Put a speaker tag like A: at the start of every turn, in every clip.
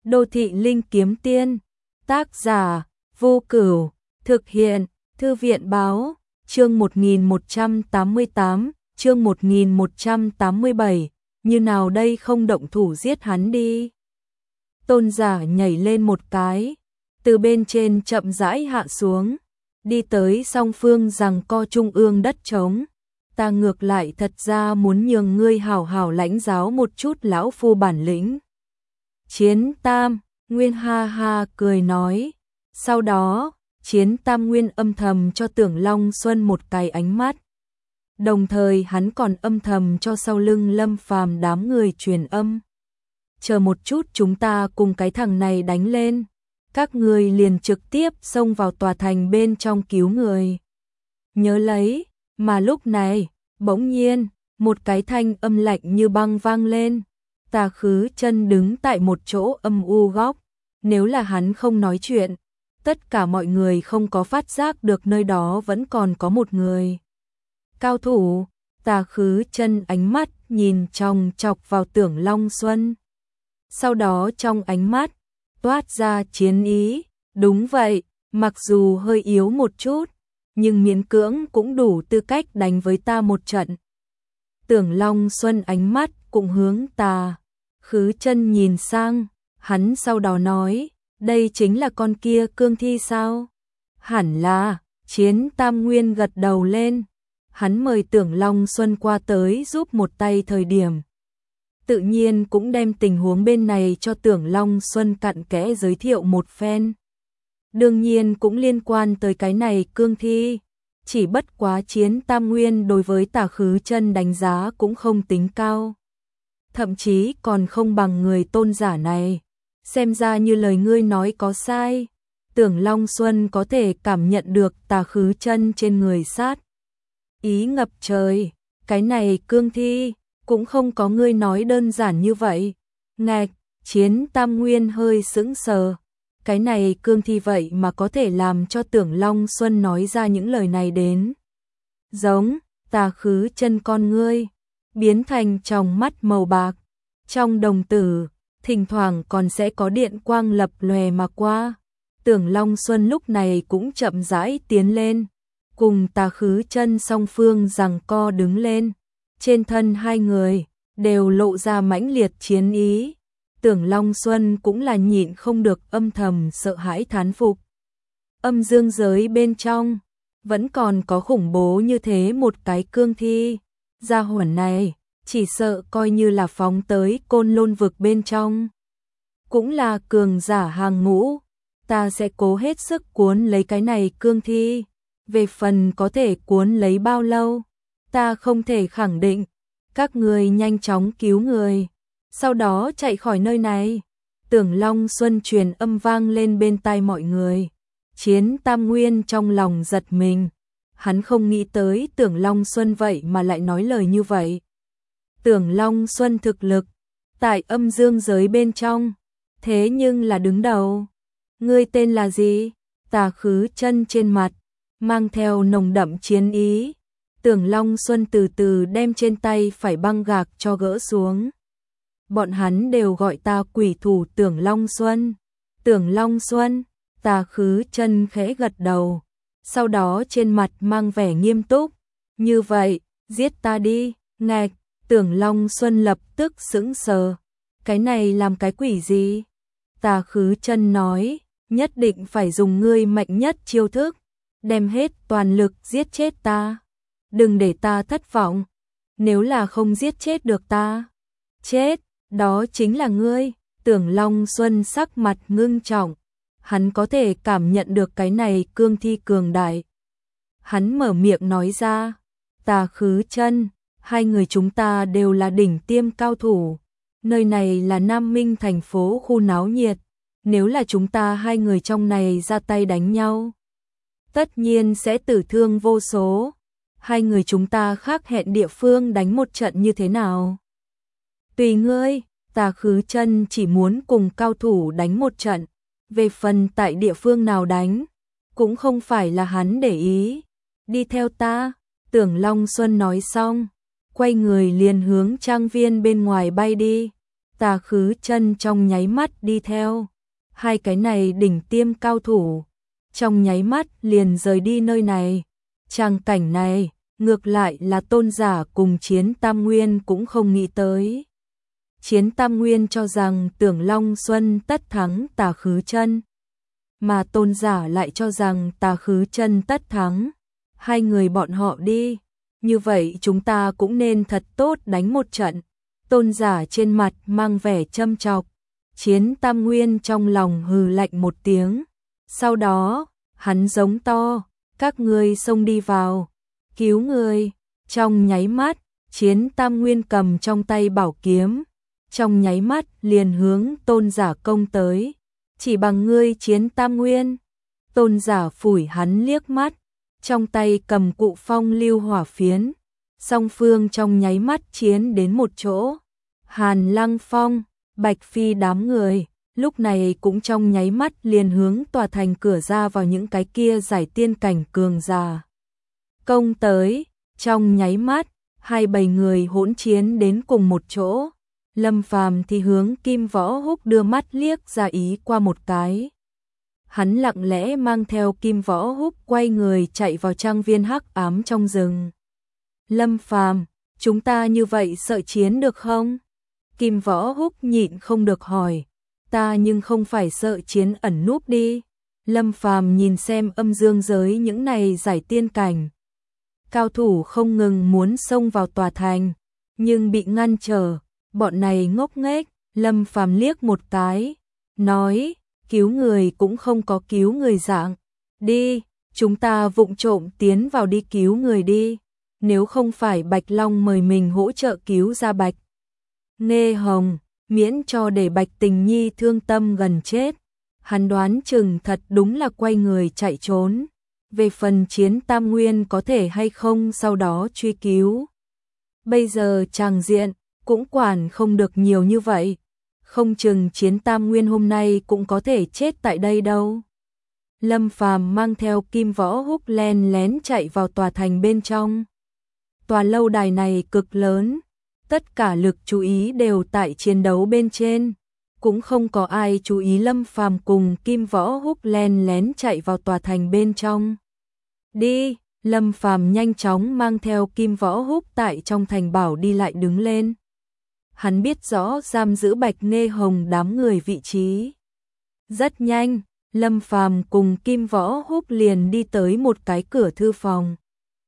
A: Đô thị linh kiếm tiên, tác giả, Vô Cửu, thực hiện, Thư viện báo, chương 1188, chương 1187, như nào đây không động thủ giết hắn đi. Tôn giả nhảy lên một cái, từ bên trên chậm rãi hạ xuống, đi tới song phương giằng co trung ương đất trống. Ta ngược lại thật ra muốn nhường ngươi hảo hảo lãnh giáo một chút lão phu bản lĩnh. Chiến Tam Nguyên ha ha cười nói. Sau đó, Chiến Tam Nguyên âm thầm cho Tưởng Long Xuân một cái ánh mắt. Đồng thời hắn còn âm thầm cho sau lưng Lâm Phàm đám người truyền âm. Chờ một chút, chúng ta cùng cái thằng này đánh lên. Các người liền trực tiếp xông vào tòa thành bên trong cứu người. Nhớ lấy, mà lúc này, bỗng nhiên, một cái thanh âm lạnh như băng vang lên. Tà Khứ Chân đứng tại một chỗ âm u góc. Nếu là hắn không nói chuyện, tất cả mọi người không có phát giác được nơi đó vẫn còn có một người. Cao thủ. Tà Khứ Chân ánh mắt nhìn chòng chọc vào Tưởng Long Xuân. Sau đó trong ánh mắt toát ra chiến ý. Đúng vậy, mặc dù hơi yếu một chút, nhưng miễn cưỡng cũng đủ tư cách đánh với ta một trận. Tưởng Long Xuân ánh mắt cũng hướng Tà Khứ Chân nhìn sang, hắn sau đó nói, đây chính là con kia cương thi sao? Hẳn là. Chiến Tam Nguyên gật đầu lên. Hắn mời Tưởng Long Xuân qua tới giúp một tay thời điểm. Tự nhiên cũng đem tình huống bên này cho Tưởng Long Xuân cặn kẽ giới thiệu một phen. Đương nhiên cũng liên quan tới cái này cương thi. Chỉ bất quá Chiến Tam Nguyên đối với Tà Khứ Chân đánh giá cũng không tính cao. Thậm chí còn không bằng người tôn giả này. Xem ra như lời ngươi nói có sai. Tưởng Long Xuân có thể cảm nhận được Tà Khứ Chân trên người sát ý ngập trời. Cái này cương thi cũng không có ngươi nói đơn giản như vậy. Ngạch. Chiến Tam Nguyên hơi sững sờ. Cái này cương thi vậy mà có thể làm cho Tưởng Long Xuân nói ra những lời này đến. Giống. Tà Khứ Chân con ngươi biến thành tròng mắt màu bạc. Trong đồng tử thỉnh thoảng còn sẽ có điện quang lập lòe mà qua. Tưởng Long Xuân lúc này cũng chậm rãi tiến lên, cùng Tà Khứ Chân song phương giằng co đứng lên. Trên thân hai người đều lộ ra mãnh liệt chiến ý. Tưởng Long Xuân cũng là nhịn không được âm thầm sợ hãi thán phục. Âm dương giới bên trong vẫn còn có khủng bố như thế một cái cương thi. Gia hỏa này chỉ sợ coi như là phóng tới Côn Lôn vực bên trong, cũng là cường giả hàng ngũ. Ta sẽ cố hết sức cuốn lấy cái này cương thi. Về phần có thể cuốn lấy bao lâu, ta không thể khẳng định. Các người nhanh chóng cứu người, sau đó chạy khỏi nơi này. Tưởng Long Xuân truyền âm vang lên bên tai mọi người. Chiến Tam Nguyên trong lòng giật mình. Hắn không nghĩ tới Tưởng Long Xuân vậy mà lại nói lời như vậy. Tưởng Long Xuân thực lực tại âm dương giới bên trong, thế nhưng là đứng đầu. Ngươi tên là gì? Tà Khứ Chân trên mặt mang theo nồng đậm chiến ý. Tưởng Long Xuân từ từ đem trên tay phải băng gạc cho gỡ xuống. Bọn hắn đều gọi ta quỷ thủ Tưởng Long Xuân. Tưởng Long Xuân. Tà Khứ Chân khẽ gật đầu, sau đó trên mặt mang vẻ nghiêm túc. Như vậy, giết ta đi. Ngạch. Tưởng Long Xuân lập tức sững sờ. Cái này làm cái quỷ gì? Tà Khứ Chân nói, nhất định phải dùng ngươi mạnh nhất chiêu thức, đem hết toàn lực giết chết ta. Đừng để ta thất vọng. Nếu là không giết chết được ta, chết, đó chính là ngươi. Tưởng Long Xuân sắc mặt ngưng trọng. Hắn có thể cảm nhận được cái này cương thi cường đại. Hắn mở miệng nói ra, Tà Khứ Chân, hai người chúng ta đều là đỉnh tiêm cao thủ. Nơi này là Nam Minh thành phố khu náo nhiệt. Nếu là chúng ta hai người trong này ra tay đánh nhau, tất nhiên sẽ tử thương vô số. Hai người chúng ta khác hẹn địa phương đánh một trận như thế nào? Tùy ngươi. Tà Khứ Chân chỉ muốn cùng cao thủ đánh một trận. Về phần tại địa phương nào đánh, cũng không phải là hắn để ý. Đi theo ta. Tưởng Long Xuân nói xong, quay người liền hướng trang viên bên ngoài bay đi. Tà Khứ Chân trong nháy mắt đi theo. Hai cái này đỉnh tiêm cao thủ, trong nháy mắt liền rời đi nơi này. Tràng cảnh này, ngược lại là Tôn Giả cùng Chiến Tam Nguyên cũng không nghĩ tới. Chiến Tam Nguyên cho rằng Tưởng Long Xuân tất thắng Tà Khứ Chân, mà Tôn Giả lại cho rằng Tà Khứ Chân tất thắng. Hai người bọn họ đi, như vậy chúng ta cũng nên thật tốt đánh một trận. Tôn Giả trên mặt mang vẻ châm chọc. Chiến Tam Nguyên trong lòng hừ lạnh một tiếng. Sau đó, hắn giống to, các ngươi xông đi vào, cứu người. Trong nháy mắt, Chiến Tam Nguyên cầm trong tay bảo kiếm, trong nháy mắt liền hướng Tôn Giả công tới. Chỉ bằng ngươi Chiến Tam Nguyên. Tôn Giả phủi hắn liếc mắt, trong tay cầm cụ phong lưu hỏa phiến. Song phương trong nháy mắt chiến đến một chỗ. Hàn Lăng Phong, Bạch Phi đám người, lúc này cũng trong nháy mắt liền hướng tòa thành cửa ra vào những cái kia giải tiên cảnh cường giả. Công tới, trong nháy mắt, hai bầy người hỗn chiến đến cùng một chỗ. Lâm Phàm thì hướng Kim Võ Húc đưa mắt liếc ra ý qua một cái. Hắn lặng lẽ mang theo Kim Võ Húc quay người chạy vào trang viên hắc ám trong rừng. Lâm Phàm, chúng ta như vậy sợ chiến được không? Kim Võ Húc nhịn không được hỏi. Ta nhưng không phải sợ chiến ẩn núp đi. Lâm Phàm nhìn xem âm dương giới những này giải tiên cảnh. Cao thủ không ngừng muốn xông vào tòa thành, nhưng bị ngăn trở. Bọn này ngốc nghếch. Lâm Phàm liếc một cái, nói, cứu người cũng không có cứu người dạng. Đi, chúng ta vụng trộm tiến vào đi cứu người đi. Nếu không phải Bạch Long mời mình hỗ trợ cứu ra Bạch Nghê Hồng, miễn cho để Bạch Tình Nhi thương tâm gần chết. Hắn đoán chừng thật đúng là quay người chạy trốn. Về phần Chiến Tam Nguyên có thể hay không sau đó truy cứu. Bây giờ tràng diện cũng quản không được nhiều như vậy. Không chừng Chiến Tam Nguyên hôm nay cũng có thể chết tại đây đâu. Lâm Phàm mang theo Kim Võ Húc len lén chạy vào tòa thành bên trong. Tòa lâu đài này cực lớn, tất cả lực chú ý đều tại chiến đấu bên trên, cũng không có ai chú ý Lâm Phàm cùng Kim Võ Húc len lén chạy vào tòa thành bên trong. Đi, Lâm Phàm nhanh chóng mang theo Kim Võ Húc tại trong thành bảo đi lại đứng lên. Hắn biết rõ giam giữ Bạch Nghê Hồng đám người vị trí. Rất nhanh, Lâm Phàm cùng Kim Võ Húc liền đi tới một cái cửa thư phòng.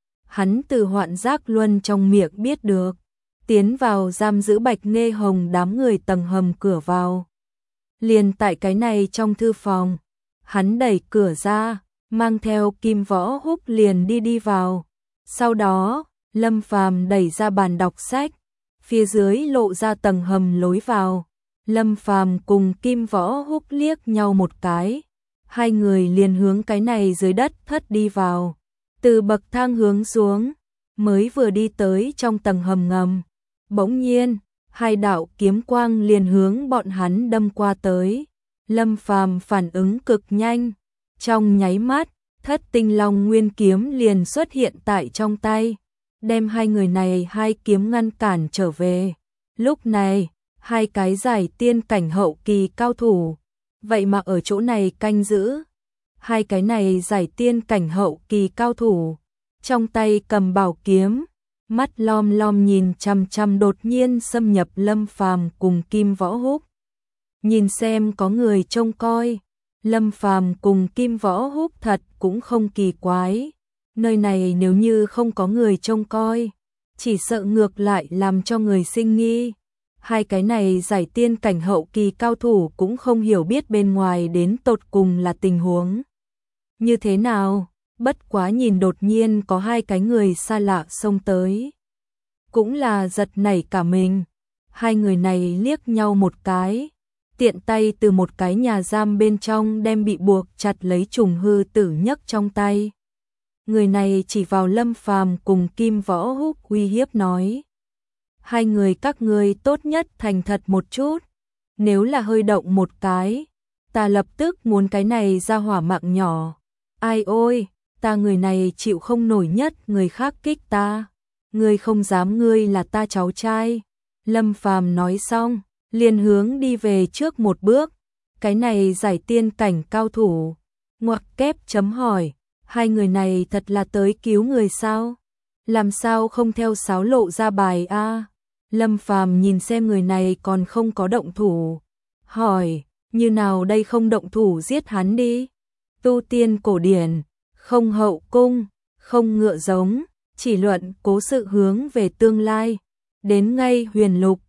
A: Hắn từ Hoạn Giác Luân trong miệng biết được, tiến vào giam giữ Bạch Nghê Hồng đám người tầng hầm cửa vào. Liền tại cái này trong thư phòng, hắn đẩy cửa ra, mang theo Kim Võ Húc liền đi vào. Sau đó, Lâm Phàm đẩy ra bàn đọc sách, phía dưới lộ ra tầng hầm lối vào. Lâm Phàm cùng Kim Võ Húc liếc nhau một cái, hai người liền hướng cái này dưới đất thất đi vào. Từ bậc thang hướng xuống, mới vừa đi tới trong tầng hầm ngầm, bỗng nhiên, hai đạo kiếm quang liền hướng bọn hắn đâm qua tới. Lâm Phàm phản ứng cực nhanh, trong nháy mắt, Thất Tinh Long Nguyên kiếm liền xuất hiện tại trong tay, đem hai người này hai kiếm ngăn cản trở về. Lúc này, hai cái giải tiên cảnh hậu kỳ cao thủ, vậy mà ở chỗ này canh giữ. Hai cái này giải tiên cảnh hậu kỳ cao thủ, trong tay cầm bảo kiếm, mắt lom lom nhìn chằm chằm đột nhiên xâm nhập Lâm Phàm cùng Kim Võ Húc. Nhìn xem có người trông coi, Lâm Phàm cùng Kim Võ Húc thật cũng không kỳ quái. Nơi này nếu như không có người trông coi, chỉ sợ ngược lại làm cho người sinh nghi. Hai cái này giải tiên cảnh hậu kỳ cao thủ cũng không hiểu biết bên ngoài đến tột cùng là tình huống như thế nào, bất quá nhìn đột nhiên có hai cái người xa lạ xông tới. Cũng là giật nảy cả mình, hai người này liếc nhau một cái, tiện tay từ một cái nhà giam bên trong đem bị buộc chặt lấy trùng hư tử nhấc trong tay. Người này chỉ vào Lâm Phàm cùng Kim Võ Húc uy hiếp nói. Hai người các ngươi tốt nhất thành thật một chút, nếu là hơi động một cái, ta lập tức muốn cái này ra hỏa mạng nhỏ. Ai ôi, ta người này chịu không nổi nhất người khác kích ta. Ngươi không dám, ngươi là ta cháu trai. Lâm Phàm nói xong, liền hướng đi về trước một bước. Cái này giải tiên cảnh cao thủ. Ngoặc kép chấm hỏi, hai người này thật là tới cứu người sao? Làm sao không theo sáo lộ ra bài a? Lâm Phàm nhìn xem người này còn không có động thủ, hỏi, như nào đây không động thủ giết hắn đi? Tu tiên cổ điển, không hậu cung, không ngựa giống, chỉ luận cố sự hướng về tương lai, đến ngay huyền lục,